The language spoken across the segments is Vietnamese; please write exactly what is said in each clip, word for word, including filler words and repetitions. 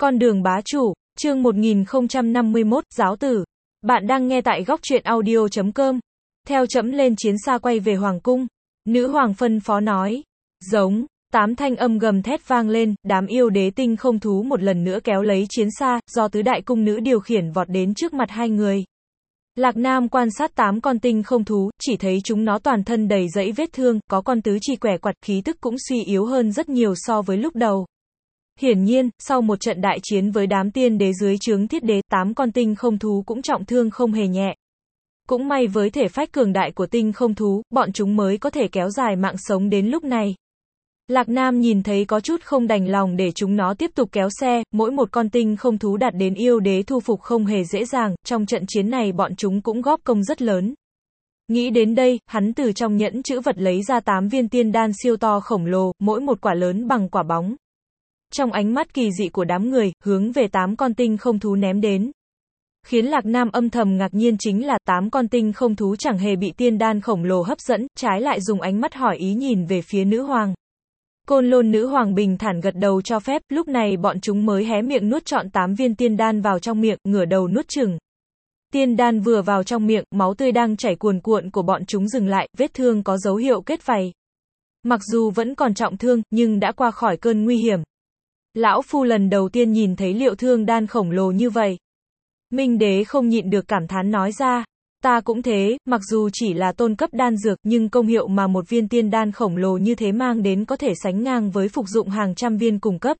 Con đường bá chủ, chương một nghìn không trăm năm mươi mốt, giáo tử. Bạn đang nghe tại góc truyện audio chấm com. Theo trẫm lên chiến xa quay về hoàng cung. Nữ hoàng phân phó nói. Giống, tám thanh âm gầm thét vang lên, đám yêu đế tinh không thú một lần nữa kéo lấy chiến xa, do tứ đại cung nữ điều khiển vọt đến trước mặt hai người. Lạc Nam quan sát tám con tinh không thú, chỉ thấy chúng nó toàn thân đầy dẫy vết thương, có con tứ chi quẻ quặt, khí tức cũng suy yếu hơn rất nhiều so với lúc đầu. Hiển nhiên, sau một trận đại chiến với đám tiên đế dưới trướng thiết đế, tám con tinh không thú cũng trọng thương không hề nhẹ. Cũng may với thể phách cường đại của tinh không thú, bọn chúng mới có thể kéo dài mạng sống đến lúc này. Lạc Nam nhìn thấy có chút không đành lòng để chúng nó tiếp tục kéo xe, mỗi một con tinh không thú đạt đến yêu đế thu phục không hề dễ dàng, trong trận chiến này bọn chúng cũng góp công rất lớn. Nghĩ đến đây, hắn từ trong nhẫn chữ vật lấy ra tám viên tiên đan siêu to khổng lồ, mỗi một quả lớn bằng quả bóng. Trong ánh mắt kỳ dị của đám người, hướng về tám con tinh không thú ném đến. Khiến Lạc Nam âm thầm ngạc nhiên chính là tám con tinh không thú chẳng hề bị tiên đan khổng lồ hấp dẫn, trái lại dùng ánh mắt hỏi ý nhìn về phía nữ hoàng. Côn Lôn nữ hoàng bình thản gật đầu cho phép, lúc này bọn chúng mới hé miệng nuốt trọn tám viên tiên đan vào trong miệng, ngửa đầu nuốt chửng. Tiên đan vừa vào trong miệng, máu tươi đang chảy cuồn cuộn của bọn chúng dừng lại, vết thương có dấu hiệu kết vảy. Mặc dù vẫn còn trọng thương, nhưng đã qua khỏi cơn nguy hiểm. Lão Phu lần đầu tiên nhìn thấy liệu thương đan khổng lồ như vậy. Minh đế không nhịn được cảm thán nói ra. Ta cũng thế, mặc dù chỉ là tôn cấp đan dược, nhưng công hiệu mà một viên tiên đan khổng lồ như thế mang đến có thể sánh ngang với phục dụng hàng trăm viên cùng cấp.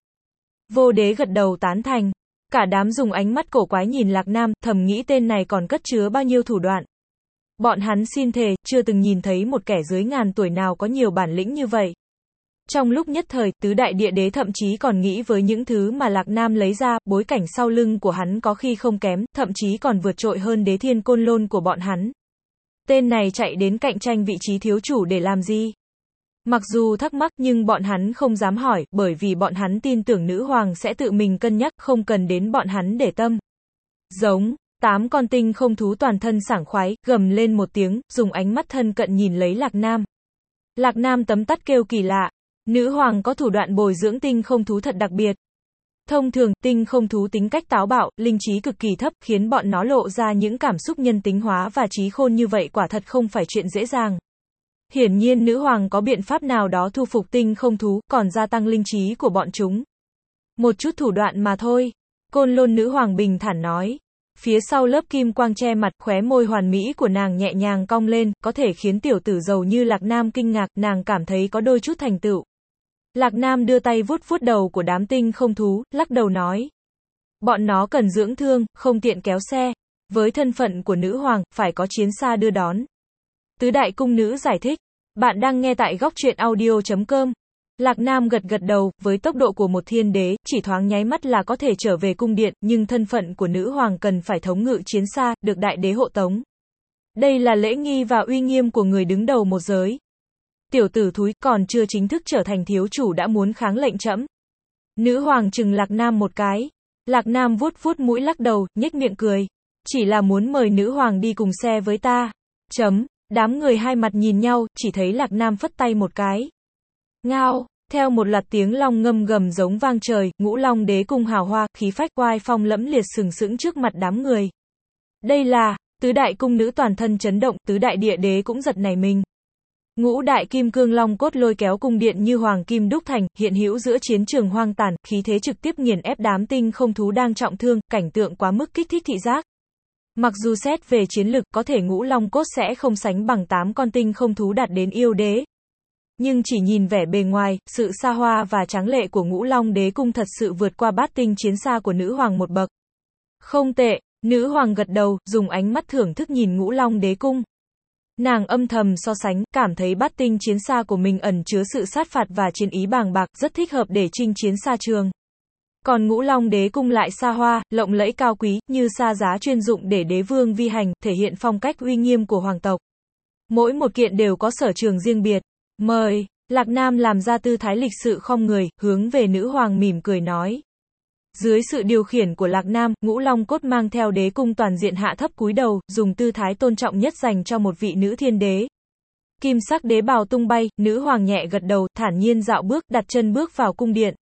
Vô đế gật đầu tán thành. Cả đám dùng ánh mắt cổ quái nhìn Lạc Nam, thầm nghĩ tên này còn cất chứa bao nhiêu thủ đoạn. Bọn hắn xin thề, chưa từng nhìn thấy một kẻ dưới ngàn tuổi nào có nhiều bản lĩnh như vậy. Trong lúc nhất thời, tứ đại địa đế thậm chí còn nghĩ với những thứ mà Lạc Nam lấy ra, bối cảnh sau lưng của hắn có khi không kém, thậm chí còn vượt trội hơn đế thiên Côn Lôn của bọn hắn. Tên này chạy đến cạnh tranh vị trí thiếu chủ để làm gì? Mặc dù thắc mắc nhưng bọn hắn không dám hỏi, bởi vì bọn hắn tin tưởng nữ hoàng sẽ tự mình cân nhắc, không cần đến bọn hắn để tâm. Giống, tám con tinh không thú toàn thân sảng khoái, gầm lên một tiếng, dùng ánh mắt thân cận nhìn lấy Lạc Nam. Lạc Nam tấm tắt kêu kỳ lạ. Nữ hoàng có thủ đoạn bồi dưỡng tinh không thú thật đặc biệt. Thông thường, tinh không thú tính cách táo bạo, linh trí cực kỳ thấp, khiến bọn nó lộ ra những cảm xúc nhân tính hóa và trí khôn như vậy quả thật không phải chuyện dễ dàng. Hiển nhiên nữ hoàng có biện pháp nào đó thu phục tinh không thú, còn gia tăng linh trí của bọn chúng. Một chút thủ đoạn mà thôi. Côn Lôn nữ hoàng bình thản nói. Phía sau lớp kim quang che mặt, khóe môi hoàn mỹ của nàng nhẹ nhàng cong lên, có thể khiến tiểu tử giàu như Lạc Nam kinh ngạc, nàng cảm thấy có đôi chút thành tựu. Lạc Nam đưa tay vuốt vuốt đầu của đám tinh không thú, lắc đầu nói. Bọn nó cần dưỡng thương, không tiện kéo xe. Với thân phận của nữ hoàng, phải có chiến xa đưa đón. Tứ đại cung nữ giải thích. Bạn đang nghe tại góc truyện audio chấm com. Lạc Nam gật gật đầu, với tốc độ của một thiên đế, chỉ thoáng nháy mắt là có thể trở về cung điện, nhưng thân phận của nữ hoàng cần phải thống ngự chiến xa, được đại đế hộ tống. Đây là lễ nghi và uy nghiêm của người đứng đầu một giới. Tiểu tử thúi, còn chưa chính thức trở thành thiếu chủ đã muốn kháng lệnh trẫm. Nữ hoàng trừng Lạc Nam một cái. Lạc Nam vuốt vuốt mũi lắc đầu, nhếch miệng cười. Chỉ là muốn mời nữ hoàng đi cùng xe với ta. Chấm, đám người hai mặt nhìn nhau, chỉ thấy Lạc Nam phất tay một cái. Ngao, theo một loạt tiếng long ngâm gầm giống vang trời, Ngũ Long đế cung hào hoa, khí phách oai phong lẫm liệt sừng sững trước mặt đám người. Đây là, tứ đại cung nữ toàn thân chấn động, tứ đại địa đế cũng giật nảy mình. Ngũ đại kim cương long cốt lôi kéo cung điện như hoàng kim đúc thành, hiện hữu giữa chiến trường hoang tàn, khí thế trực tiếp nghiền ép đám tinh không thú đang trọng thương, cảnh tượng quá mức kích thích thị giác. Mặc dù xét về chiến lực, có thể Ngũ Long cốt sẽ không sánh bằng tám con tinh không thú đạt đến yêu đế. Nhưng chỉ nhìn vẻ bề ngoài, sự xa hoa và tráng lệ của Ngũ Long đế cung thật sự vượt qua bát tinh chiến xa của nữ hoàng một bậc. Không tệ, nữ hoàng gật đầu, dùng ánh mắt thưởng thức nhìn Ngũ Long đế cung. Nàng âm thầm so sánh, cảm thấy bát tinh chiến xa của mình ẩn chứa sự sát phạt và chiến ý bàng bạc, rất thích hợp để chinh chiến xa trường. Còn Ngũ Long đế cung lại xa hoa, lộng lẫy cao quý, như xa giá chuyên dụng để đế vương vi hành, thể hiện phong cách uy nghiêm của hoàng tộc. Mỗi một kiện đều có sở trường riêng biệt. Mời, Lạc Nam làm ra tư thái lịch sự khom người, hướng về nữ hoàng mỉm cười nói. Dưới sự điều khiển của Lạc Nam, Ngũ Long cốt mang theo đế cung toàn diện hạ thấp cúi đầu, dùng tư thái tôn trọng nhất dành cho một vị nữ thiên đế. Kim sắc đế bào tung bay, nữ hoàng nhẹ gật đầu, thản nhiên dạo bước, đặt chân bước vào cung điện.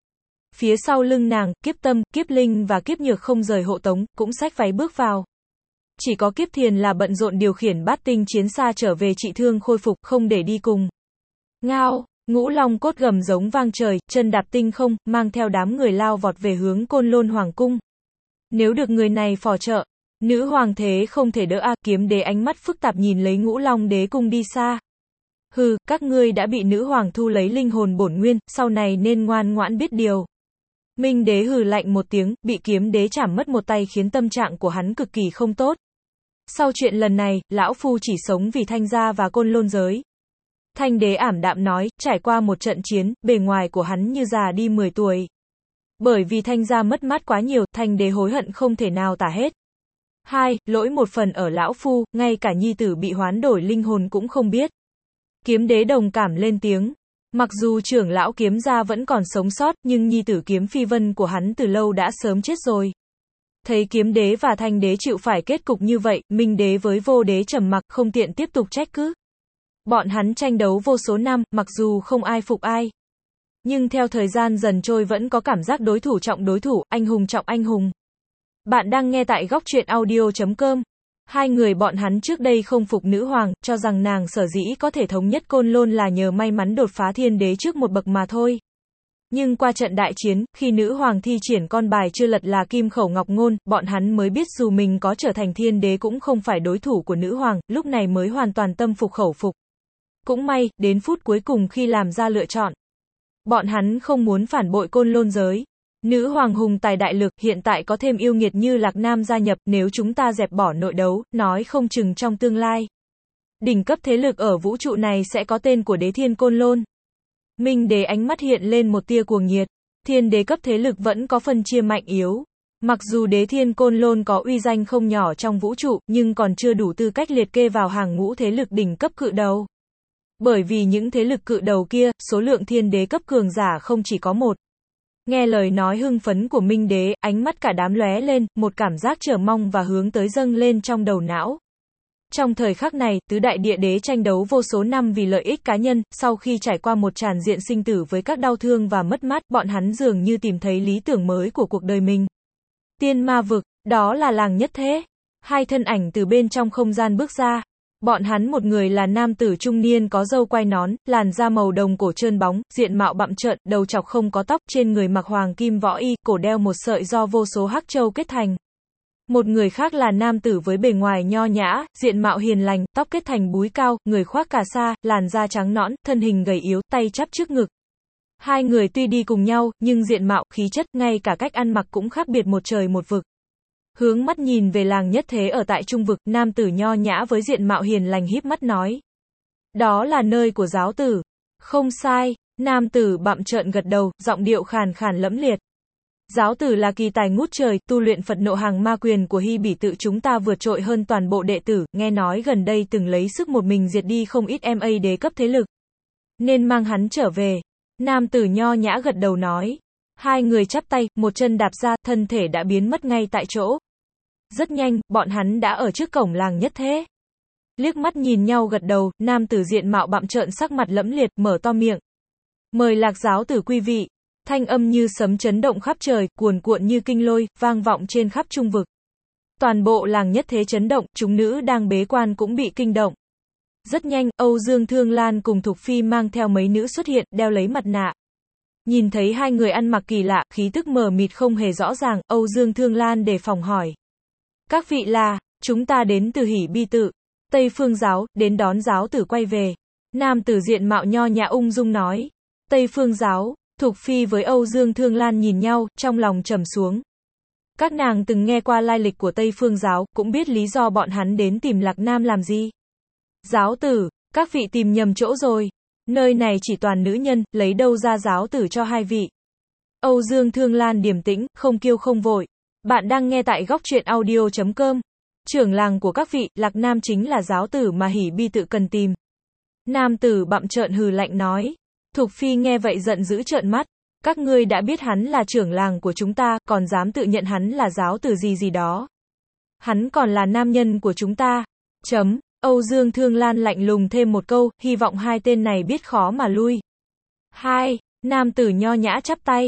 Phía sau lưng nàng, Kiếp Tâm, Kiếp Linh và Kiếp Nhược không rời hộ tống, cũng xách váy bước vào. Chỉ có Kiếp Thiền là bận rộn điều khiển bát tinh chiến xa trở về trị thương khôi phục, không để đi cùng. Ngao, ngũ long cốt gầm giống vang trời, chân đạp tinh không, mang theo đám người lao vọt về hướng Côn Lôn Hoàng cung. Nếu được người này phò trợ, nữ hoàng thế không thể đỡ a. Kiếm đế ánh mắt phức tạp nhìn lấy ngũ long đế cung đi xa. Hừ, các ngươi đã bị nữ hoàng thu lấy linh hồn bổn nguyên, sau này nên ngoan ngoãn biết điều. Minh đế hừ lạnh một tiếng, bị kiếm đế chảm mất một tay khiến tâm trạng của hắn cực kỳ không tốt. Sau chuyện lần này, lão phu chỉ sống vì Thanh gia và Côn Lôn giới. Thanh đế ảm đạm nói, trải qua một trận chiến, bề ngoài của hắn như già đi mười tuổi. Bởi vì Thanh gia mất mát quá nhiều, Thanh đế hối hận không thể nào tả hết. Hai, lỗi một phần ở lão phu, ngay cả nhi tử bị hoán đổi linh hồn cũng không biết. Kiếm đế đồng cảm lên tiếng. Mặc dù trưởng lão kiếm gia vẫn còn sống sót, nhưng nhi tử kiếm phi vân của hắn từ lâu đã sớm chết rồi. Thấy kiếm đế và thanh đế chịu phải kết cục như vậy, minh đế với vô đế trầm mặc không tiện tiếp tục trách cứ. Bọn hắn tranh đấu vô số năm, mặc dù không ai phục ai. Nhưng theo thời gian dần trôi vẫn có cảm giác đối thủ trọng đối thủ, anh hùng trọng anh hùng. Bạn đang nghe tại góc truyện audio chấm com. Hai người bọn hắn trước đây không phục nữ hoàng, cho rằng nàng sở dĩ có thể thống nhất Côn Lôn là nhờ may mắn đột phá thiên đế trước một bậc mà thôi. Nhưng qua trận đại chiến, khi nữ hoàng thi triển con bài chưa lật là kim khẩu ngọc ngôn, bọn hắn mới biết dù mình có trở thành thiên đế cũng không phải đối thủ của nữ hoàng, lúc này mới hoàn toàn tâm phục khẩu phục. Cũng may, đến phút cuối cùng khi làm ra lựa chọn, bọn hắn không muốn phản bội Côn Lôn giới. Nữ hoàng hùng tài đại lực, hiện tại có thêm yêu nghiệt như Lạc Nam gia nhập, nếu chúng ta dẹp bỏ nội đấu, nói không chừng trong tương lai. Đỉnh cấp thế lực ở vũ trụ này sẽ có tên của đế thiên Côn Lôn. Minh đế ánh mắt hiện lên một tia cuồng nhiệt. Thiên đế cấp thế lực vẫn có phân chia mạnh yếu. Mặc dù đế thiên Côn Lôn có uy danh không nhỏ trong vũ trụ, nhưng còn chưa đủ tư cách liệt kê vào hàng ngũ thế lực đỉnh cấp cự đầu. Bởi vì những thế lực cự đầu kia, số lượng thiên đế cấp cường giả không chỉ có một. Nghe lời nói hưng phấn của Minh đế, ánh mắt cả đám lóe lên, một cảm giác chờ mong và hướng tới dâng lên trong đầu não. Trong thời khắc này, tứ đại địa đế tranh đấu vô số năm vì lợi ích cá nhân, sau khi trải qua một tràn diện sinh tử với các đau thương và mất mát, bọn hắn dường như tìm thấy lý tưởng mới của cuộc đời mình. Tiên ma vực, đó là làng nhất thế. Hai thân ảnh từ bên trong không gian bước ra. Bọn hắn một người là nam tử trung niên có râu quai nón, làn da màu đồng cổ trơn bóng, diện mạo bặm trợn, đầu trọc không có tóc, trên người mặc hoàng kim võ y, cổ đeo một sợi do vô số hắc châu kết thành. Một người khác là nam tử với bề ngoài nho nhã, diện mạo hiền lành, tóc kết thành búi cao, người khoác cà sa, làn da trắng nõn, thân hình gầy yếu, tay chắp trước ngực. Hai người tuy đi cùng nhau, nhưng diện mạo, khí chất, ngay cả cách ăn mặc cũng khác biệt một trời một vực. Hướng mắt nhìn về làng nhất thế ở tại trung vực, nam tử nho nhã với diện mạo hiền lành híp mắt nói. Đó là nơi của giáo tử. Không sai, nam tử bặm trợn gật đầu, giọng điệu khàn khàn lẫm liệt. Giáo tử là kỳ tài ngút trời, tu luyện Phật nộ hàng ma quyền của Hy Bỉ tự chúng ta vượt trội hơn toàn bộ đệ tử, nghe nói gần đây từng lấy sức một mình diệt đi không ít em a đế cấp thế lực. Nên mang hắn trở về. Nam tử nho nhã gật đầu nói. Hai người chắp tay, một chân đạp ra, thân thể đã biến mất ngay tại chỗ. Rất nhanh, bọn hắn đã ở trước cổng làng nhất thế. Liếc mắt nhìn nhau gật đầu, nam tử diện mạo bặm trợn sắc mặt lẫm liệt, mở to miệng. Mời Lạc giáo tử quý vị. Thanh âm như sấm chấn động khắp trời, cuồn cuộn như kinh lôi, vang vọng trên khắp trung vực. Toàn bộ làng nhất thế chấn động, chúng nữ đang bế quan cũng bị kinh động. Rất nhanh, Âu Dương Thương Lan cùng Thục Phi mang theo mấy nữ xuất hiện, đeo lấy mặt nạ. Nhìn thấy hai người ăn mặc kỳ lạ, khí tức mờ mịt không hề rõ ràng, Âu Dương Thương Lan đề phòng hỏi. Các vị là, chúng ta đến từ Hỉ Bi tự, Tây Phương giáo, đến đón giáo tử quay về. Nam tử diện mạo nho nhã ung dung nói. Tây Phương giáo, Thục Phi với Âu Dương Thương Lan nhìn nhau, trong lòng trầm xuống. Các nàng từng nghe qua lai lịch của Tây Phương giáo, cũng biết lý do bọn hắn đến tìm Lạc Nam làm gì. Giáo tử, các vị tìm nhầm chỗ rồi. Nơi này chỉ toàn nữ nhân, lấy đâu ra giáo tử cho hai vị. Âu Dương Thương Lan điềm tĩnh, không kiêu không vội. Bạn đang nghe tại góc truyện audio chấm com. Trưởng làng của các vị, Lạc Nam chính là giáo tử mà Hỉ Bi tự cần tìm. Nam tử bặm trợn hừ lạnh nói. Thục Phi nghe vậy giận dữ trợn mắt. Các ngươi đã biết hắn là trưởng làng của chúng ta, còn dám tự nhận hắn là giáo tử gì gì đó. Hắn còn là nam nhân của chúng ta. Chấm. Âu Dương Thương Lan lạnh lùng thêm một câu, hy vọng hai tên này biết khó mà lui. Hai. Nam tử nho nhã chắp tay.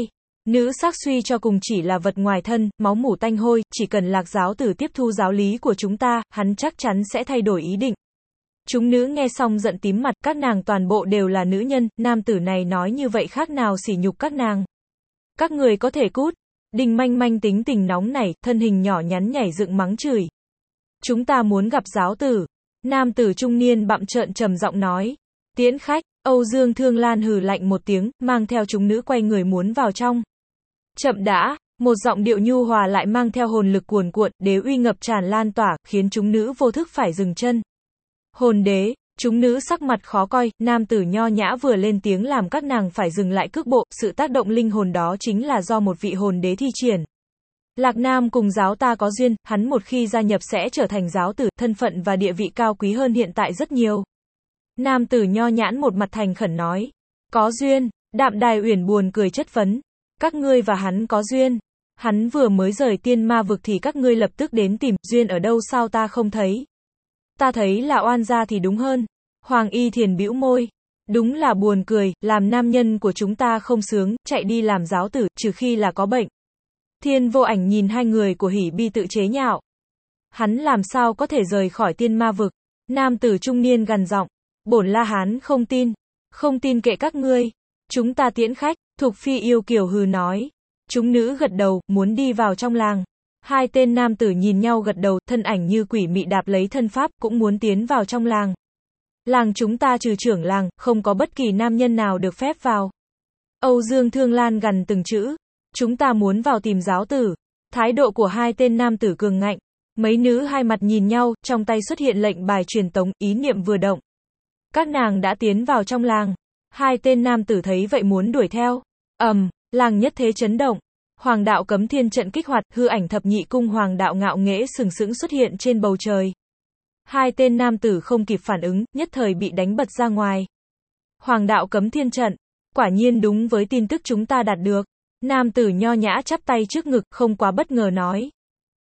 Nữ sắc suy cho cùng chỉ là vật ngoài thân, máu mủ tanh hôi, chỉ cần Lạc giáo tử tiếp thu giáo lý của chúng ta, hắn chắc chắn sẽ thay đổi ý định. Chúng nữ nghe xong giận tím mặt, các nàng toàn bộ đều là nữ nhân, nam tử này nói như vậy khác nào sỉ nhục các nàng. Các người có thể cút. Đinh Manh Manh tính tình nóng nảy, thân hình nhỏ nhắn nhảy dựng mắng chửi. Chúng ta muốn gặp giáo tử. Nam tử trung niên bặm trợn trầm giọng nói. Tiễn khách. Âu Dương Thương Lan hừ lạnh một tiếng, mang theo chúng nữ quay người muốn vào trong. Chậm đã. Một giọng điệu nhu hòa lại mang theo hồn lực cuồn cuộn, đế uy ngập tràn lan tỏa, khiến chúng nữ vô thức phải dừng chân. Hồn đế. Chúng nữ sắc mặt khó coi, nam tử nho nhã vừa lên tiếng làm các nàng phải dừng lại cước bộ, sự tác động linh hồn đó chính là do một vị hồn đế thi triển. Lạc Nam cùng giáo ta có duyên, hắn một khi gia nhập sẽ trở thành giáo tử, thân phận và địa vị cao quý hơn hiện tại rất nhiều. Nam tử nho nhãn một mặt thành khẩn nói. Có duyên. Đạm Đài Uyển buồn cười chất vấn. Các ngươi và hắn có duyên. Hắn vừa mới rời tiên ma vực thì các ngươi lập tức đến tìm, duyên ở đâu sao ta không thấy. Ta thấy là oan gia thì đúng hơn. Hoàng Y Thiền bĩu môi. Đúng là buồn cười, làm nam nhân của chúng ta không sướng, chạy đi làm giáo tử, trừ khi là có bệnh. Thiên Vô Ảnh nhìn hai người của Hỉ Bi tự chế nhạo. Hắn làm sao có thể rời khỏi tiên ma vực. Nam tử trung niên gằn giọng. Bổn La Hán không tin. Không tin kệ các ngươi. Chúng ta tiễn khách. Thục Phi yêu kiều hừ nói. Chúng nữ gật đầu, muốn đi vào trong làng. Hai tên nam tử nhìn nhau gật đầu, thân ảnh như quỷ mị đạp lấy thân pháp, cũng muốn tiến vào trong làng. Làng chúng ta trừ trưởng làng, không có bất kỳ nam nhân nào được phép vào. Âu Dương Thương Lan gằn từng chữ. Chúng ta muốn vào tìm giáo tử. Thái độ của hai tên nam tử cường ngạnh. Mấy nữ hai mặt nhìn nhau, trong tay xuất hiện lệnh bài truyền tống, ý niệm vừa động. Các nàng đã tiến vào trong làng. Hai tên nam tử thấy vậy muốn đuổi theo. Ầm, um, làng nhất thế chấn động. Hoàng đạo cấm thiên trận kích hoạt, hư ảnh thập nhị cung hoàng đạo ngạo nghễ sừng sững xuất hiện trên bầu trời. Hai tên nam tử không kịp phản ứng, nhất thời bị đánh bật ra ngoài. Hoàng đạo cấm thiên trận. Quả nhiên đúng với tin tức chúng ta đạt được. Nam tử nho nhã chắp tay trước ngực, không quá bất ngờ nói.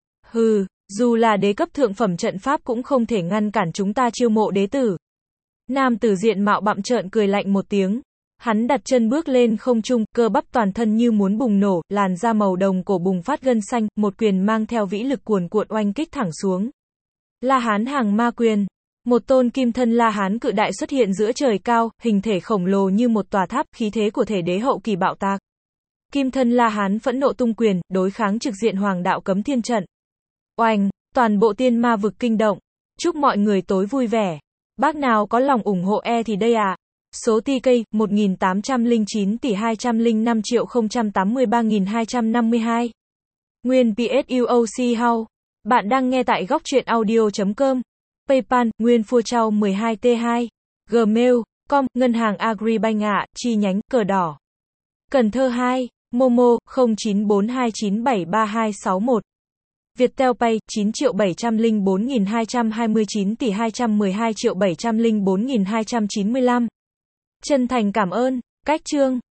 Hừ, dù là đế cấp thượng phẩm trận pháp cũng không thể ngăn cản chúng ta chiêu mộ đế tử. Nam tử diện mạo bặm trợn cười lạnh một tiếng. Hắn đặt chân bước lên không trung, cơ bắp toàn thân như muốn bùng nổ, làn da màu đồng cổ bùng phát gân xanh, một quyền mang theo vĩ lực cuồn cuộn oanh kích thẳng xuống. La Hán hàng ma quyền. Một tôn kim thân La Hán cự đại xuất hiện giữa trời cao, hình thể khổng lồ như một tòa tháp, khí thế của thể đế hậu kỳ bạo tạc. Kim thân La Hán phẫn nộ tung quyền, đối kháng trực diện hoàng đạo cấm thiên trận. Oanh, toàn bộ tiên ma vực kinh động. Chúc mọi người tối vui vẻ. Bác nào có lòng ủng hộ e thì đây ạ. À. Số tê ca một nghìn tám trăm lẻ chín tỷ hai trăm lẻ năm triệu không trăm tám mươi ba nghìn hai trăm năm mươi hai. Nguyên pê ét u o xê How. Bạn đang nghe tại góc truyện audio chấm com. PayPal, Nguyên Phua Trao mười hai T hai. Gmail, com, Ngân hàng Agribank ạ, chi nhánh, cờ đỏ. Cần Thơ hai. Momo, không chín bốn hai chín bảy ba hai sáu một. Viettel Pay, chín triệu bảy trăm lẻ bốn nghìn hai trăm hai mươi chín tỷ hai trăm mười hai triệu bảy trăm lẻ bốn nghìn hai trăm chín mươi lăm. Chân thành cảm ơn. Cách chương.